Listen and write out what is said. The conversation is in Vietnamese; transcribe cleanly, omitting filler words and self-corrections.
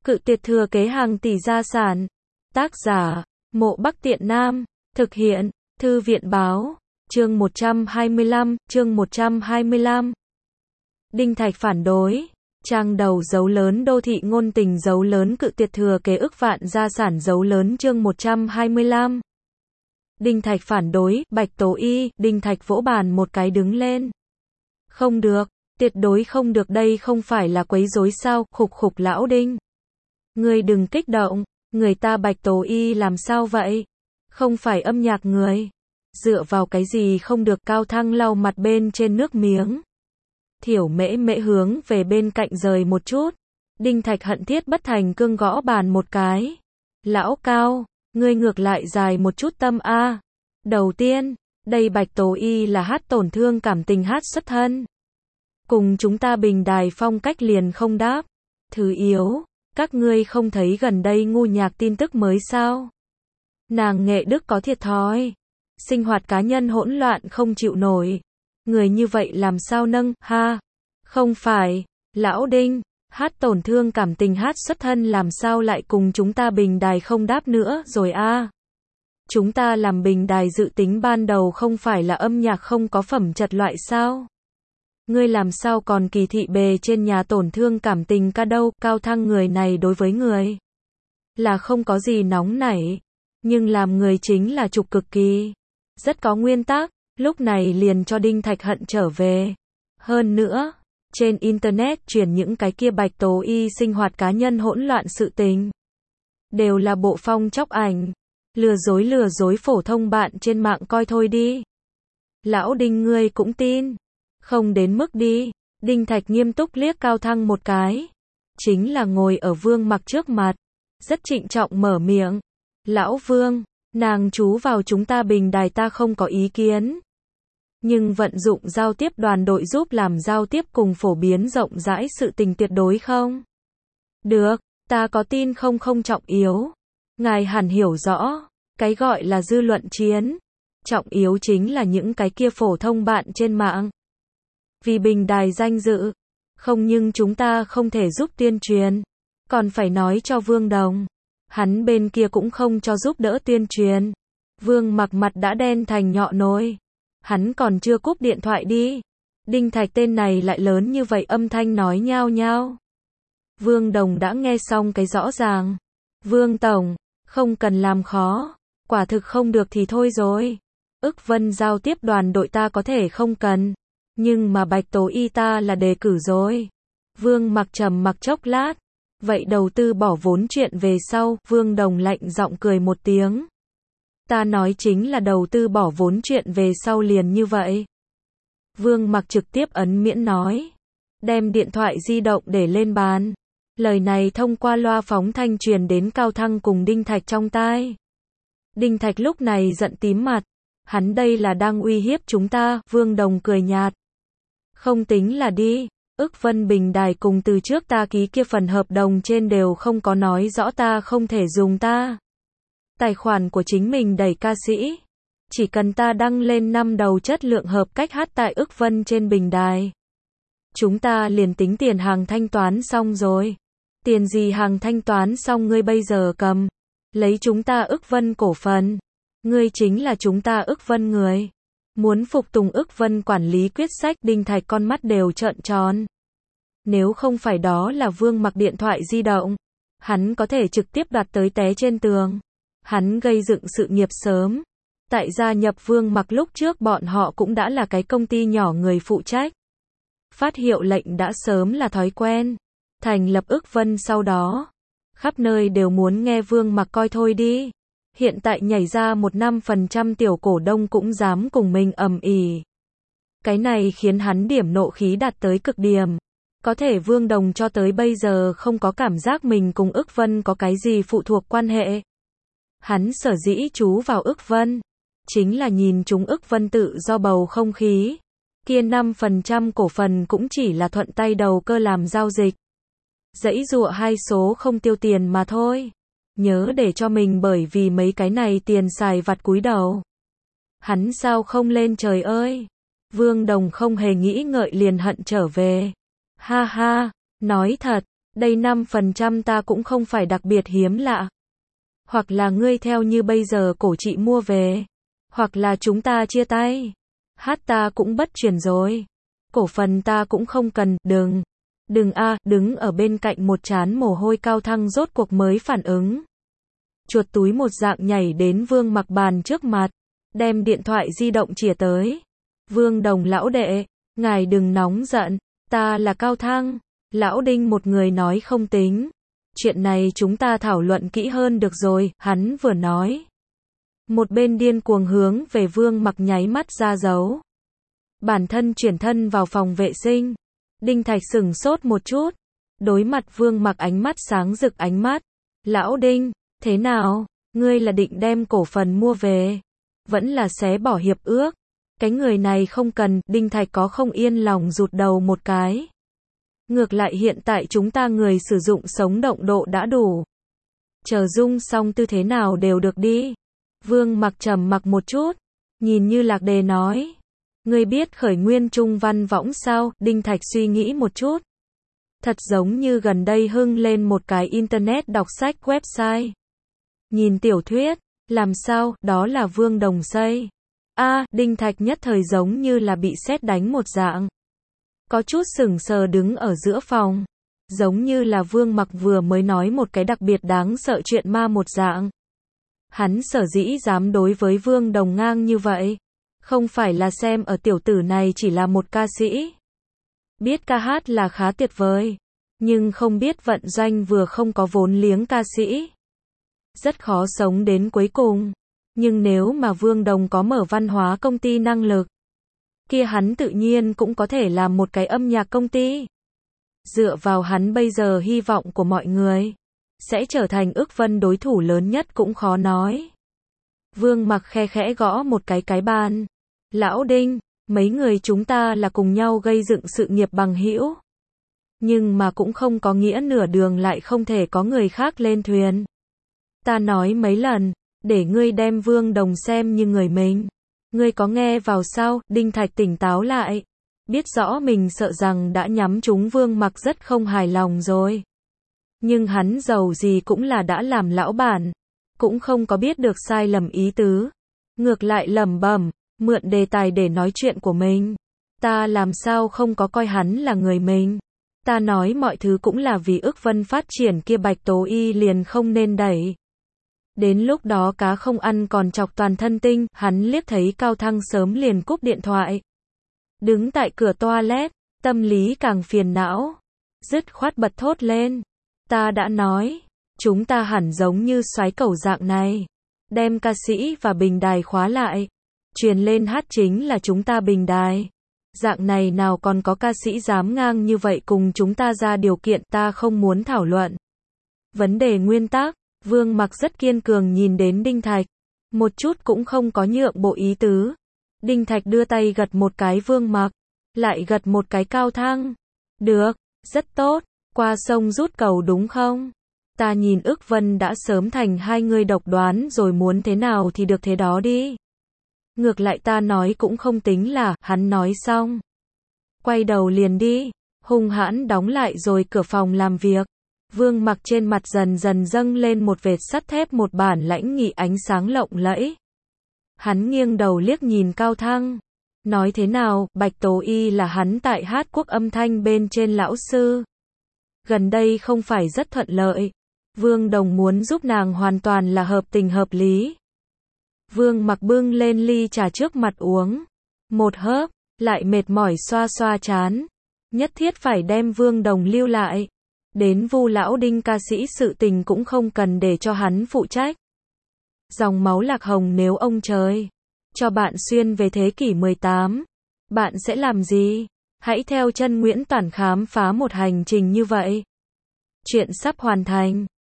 Cự tuyệt thừa kế hàng tỷ gia sản. Tác giả, Mộ Bắc Tiện Nam. Thực hiện, Thư viện báo. Chương 125. Đinh Thạch phản đối. Trang đầu dấu lớn đô thị ngôn tình dấu lớn cự tuyệt thừa kế ức vạn gia sản dấu lớn chương 125. Đinh Thạch phản đối, Bạch Tố Y, Đinh Thạch vỗ bàn một cái đứng lên. Không được, tuyệt đối không được, đây không phải là quấy rối sao, khục khục lão Đinh. Ngươi đừng kích động, người ta Bạch Tố Y làm sao vậy? Không phải âm nhạc người. Dựa vào cái gì không được? Cao Thăng lau mặt bên trên nước miếng. Thiểu Mễ Mễ hướng về bên cạnh rời một chút. Đinh Thạch hận thiết bất thành cương gõ bàn một cái. Lão Cao, ngươi ngược lại dài một chút tâm a. Đầu tiên, đây Bạch Tố Y là hát tổn thương cảm tình hát xuất thân. Cùng chúng ta bình đài phong cách liền không đáp. Thứ yếu, các ngươi không thấy gần đây ngu nhạc tin tức mới sao? Nàng nghệ đức có thiệt thòi. Sinh hoạt cá nhân hỗn loạn không chịu nổi. Người như vậy làm sao nâng, ha? Không phải, lão Đinh, hát tổn thương cảm tình hát xuất thân làm sao lại cùng chúng ta bình đài không đáp nữa rồi a? Chúng ta làm bình đài dự tính ban đầu không phải là âm nhạc không có phẩm chất loại sao? Ngươi làm sao còn kỳ thị bề trên nhà tổn thương cảm tình ca đâu? Cao Thăng người này đối với người là không có gì nóng nảy, nhưng làm người chính là trục cực kỳ, rất có nguyên tắc, lúc này liền cho Đinh Thạch hận trở về. Hơn nữa, trên internet truyền những cái kia Bạch Tố Y sinh hoạt cá nhân hỗn loạn sự tình, đều là bộ phong chóc ảnh, lừa dối phổ thông bạn trên mạng coi thôi đi. Lão Đinh ngươi cũng tin? Không đến mức đi. Đinh Thạch nghiêm túc liếc Cao Thăng một cái. Chính là ngồi ở Vương Mặc trước mặt. Rất trịnh trọng mở miệng. Lão Vương, nàng chú vào chúng ta bình đài ta không có ý kiến. Nhưng vận dụng giao tiếp đoàn đội giúp làm giao tiếp cùng phổ biến rộng rãi sự tình tuyệt đối không? Được, ta có tin không trọng yếu. Ngài hẳn hiểu rõ, cái gọi là dư luận chiến. Trọng yếu chính là những cái kia phổ thông bạn trên mạng. Vì bình đài danh dự, không nhưng chúng ta không thể giúp tuyên truyền, còn phải nói cho Vương Đồng. Hắn bên kia cũng không cho giúp đỡ tuyên truyền. Vương Mặc mặt đã đen thành nhọ nồi. Hắn còn chưa cúp điện thoại đi. Đinh Thạch tên này lại lớn như vậy âm thanh nói nhao nhao. Vương Đồng đã nghe xong cái rõ ràng. Vương Tổng, không cần làm khó. Quả thực không được thì thôi rồi. Ức Vân giao tiếp đoàn đội ta có thể không cần. Nhưng mà Bạch Tố Y ta là đề cử rồi. Vương Mặc trầm mặc chốc lát. Vậy đầu tư bỏ vốn chuyện về sau, Vương Đồng lạnh giọng cười một tiếng. Ta nói chính là đầu tư bỏ vốn chuyện về sau liền như vậy. Vương Mặc trực tiếp ấn miễn nói. Đem điện thoại di động để lên bàn. Lời này thông qua loa phóng thanh truyền đến Cao Thăng cùng Đinh Thạch trong tai. Đinh Thạch lúc này giận tím mặt. Hắn đây là đang uy hiếp chúng ta, Vương Đồng cười nhạt. Không tính là đi. Ức Vân bình đài cùng từ trước ta ký kia phần hợp đồng trên đều không có nói rõ ta không thể dùng ta tài khoản của chính mình đẩy ca sĩ. Chỉ cần ta đăng lên 5 đầu chất lượng hợp cách hát tại Ức Vân trên bình đài. Chúng ta liền tính tiền hàng thanh toán xong rồi. Tiền gì hàng thanh toán xong ngươi bây giờ cầm. Lấy chúng ta Ức Vân cổ phần. Ngươi chính là chúng ta Ức Vân người. Muốn phục tùng Ức Vân quản lý quyết sách. Đinh Thạch con mắt đều trợn tròn. Nếu không phải đó là Vương Mặc điện thoại di động, hắn có thể trực tiếp đoạt tới té trên tường. Hắn gây dựng sự nghiệp sớm. Tại gia nhập Vương Mặc lúc trước bọn họ cũng đã là cái công ty nhỏ người phụ trách. Phát hiệu lệnh đã sớm là thói quen. Thành lập Ức Vân sau đó, khắp nơi đều muốn nghe Vương Mặc coi thôi đi. Hiện tại nhảy ra 1% tiểu cổ đông cũng dám cùng mình ầm ĩ. Cái này khiến hắn điểm nộ khí đạt tới cực điểm. Có thể Vương Đồng cho tới bây giờ không có cảm giác mình cùng Ức Vân có cái gì phụ thuộc quan hệ. Hắn sở dĩ chú vào Ức Vân, chính là nhìn chúng Ức Vân tự do bầu không khí. Kia 5% cổ phần cũng chỉ là thuận tay đầu cơ làm giao dịch. Dãy dụa hai số không tiêu tiền mà thôi. Nhớ để cho mình bởi vì mấy cái này tiền xài vặt cúi đầu. Hắn sao không lên trời ơi. Vương Đồng không hề nghĩ ngợi liền hận trở về. Ha ha, nói thật, Đây 5% ta cũng không phải đặc biệt hiếm lạ. Hoặc là ngươi theo như bây giờ cổ chị mua về. Hoặc là chúng ta chia tay. Hát ta cũng bất chuyển rồi. Cổ phần ta cũng không cần, đừng đứng ở bên cạnh một trán mồ hôi Cao Thăng rốt cuộc mới phản ứng. Chuột túi một dạng nhảy đến Vương Mặc bàn trước mặt, đem điện thoại di động chìa tới. Vương Đồng lão đệ, ngài đừng nóng giận, ta là Cao Thăng. Lão Đinh một người nói không tính. Chuyện này chúng ta thảo luận kỹ hơn được rồi, hắn vừa nói. Một bên điên cuồng hướng về Vương Mặc nháy mắt ra dấu. Bản thân chuyển thân vào phòng vệ sinh. Đinh Thạch sửng sốt một chút. Đối mặt Vương Mặc ánh mắt sáng rực ánh mắt. Lão Đinh, thế nào? Ngươi là định đem cổ phần mua về? Vẫn là xé bỏ hiệp ước? Cái người này không cần, Đinh Thạch có không yên lòng rụt đầu một cái. Ngược lại hiện tại chúng ta người sử dụng sống động độ đã đủ. Chờ dung xong tư thế nào đều được đi. Vương Mặc trầm mặc một chút. Nhìn như Lạc Đề nói. Ngươi biết khởi nguyên trung văn võng sao? Đinh Thạch suy nghĩ một chút. Thật giống như gần đây hưng lên một cái internet đọc sách website. Nhìn tiểu thuyết, làm sao, đó là Vương Đồng xây. Đinh Thạch nhất thời giống như là bị sét đánh một dạng. Có chút sững sờ đứng ở giữa phòng. Giống như là Vương Mặc vừa mới nói một cái đặc biệt đáng sợ chuyện ma một dạng. Hắn sở dĩ dám đối với Vương Đồng ngang như vậy. Không phải là xem ở tiểu tử này chỉ là một ca sĩ. Biết ca hát là khá tuyệt vời. Nhưng không biết vận doanh vừa không có vốn liếng ca sĩ. Rất khó sống đến cuối cùng. Nhưng nếu mà Vương Đồng có mở văn hóa công ty năng lực. Kia hắn tự nhiên cũng có thể làm một cái âm nhạc công ty. Dựa vào hắn bây giờ hy vọng của mọi người. Sẽ trở thành Ước Vân đối thủ lớn nhất cũng khó nói. Vương Mặc khe khẽ gõ một cái bàn. Lão Đinh, mấy người chúng ta là cùng nhau gây dựng sự nghiệp bằng hữu. Nhưng mà cũng không có nghĩa nửa đường lại không thể có người khác lên thuyền. Ta nói mấy lần, để ngươi đem Vương Đồng xem như người mình. Ngươi có nghe vào sao? Đinh Thạch tỉnh táo lại. Biết rõ mình sợ rằng đã nhắm trúng Vương Mặc rất không hài lòng rồi. Nhưng hắn giàu gì cũng là đã làm lão bản. Cũng không có biết được sai lầm ý tứ. Ngược lại lẩm bẩm, mượn đề tài để nói chuyện của mình. Ta làm sao không có coi hắn là người mình. Ta nói mọi thứ cũng là vì Ước Vân phát triển kia Bạch Tố Y liền không nên đẩy. Đến lúc đó cá không ăn còn chọc toàn thân tinh, hắn liếc thấy Cao Thăng sớm liền cúp điện thoại. Đứng tại cửa toilet, tâm lý càng phiền não. Dứt khoát bật thốt lên. Ta đã nói, chúng ta hẳn giống như soái cẩu dạng này. Đem ca sĩ và bình đài khóa lại. Truyền lên hát chính là chúng ta bình đài. Dạng này nào còn có ca sĩ dám ngang như vậy cùng chúng ta ra điều kiện ta không muốn thảo luận. Vấn đề nguyên tắc, Vương Mặc rất kiên cường nhìn đến Đinh Thạch. Một chút cũng không có nhượng bộ ý tứ. Đinh Thạch đưa tay gật một cái Vương Mặc. Lại gật một cái Cao Thăng. Được, rất tốt, qua sông rút cầu đúng không? Ta nhìn Ước Vân đã sớm thành hai người độc đoán rồi muốn thế nào thì được thế đó đi. Ngược lại ta nói cũng không tính là, hắn nói xong. Quay đầu liền đi, hung hãn đóng lại rồi cửa phòng làm việc. Vương Mặc trên mặt dần dần dâng lên một vệt sắt thép một bản lãnh nghị ánh sáng lộng lẫy. Hắn nghiêng đầu liếc nhìn Cao Thăng. Nói thế nào, Bạch Tố Y là hắn tại Hát Quốc âm thanh bên trên lão sư. Gần đây không phải rất thuận lợi. Vương Đồng muốn giúp nàng hoàn toàn là hợp tình hợp lý. Vương Mặc bưng lên ly trà trước mặt uống. Một hớp, lại mệt mỏi xoa xoa trán. Nhất thiết phải đem Vương Đồng lưu lại. Đến Vu lão Đinh ca sĩ sự tình cũng không cần để cho hắn phụ trách. Dòng máu Lạc Hồng nếu ông trời cho bạn xuyên về thế kỷ 18, bạn sẽ làm gì? Hãy theo chân Nguyễn Toản khám phá một hành trình như vậy. Chuyện sắp hoàn thành.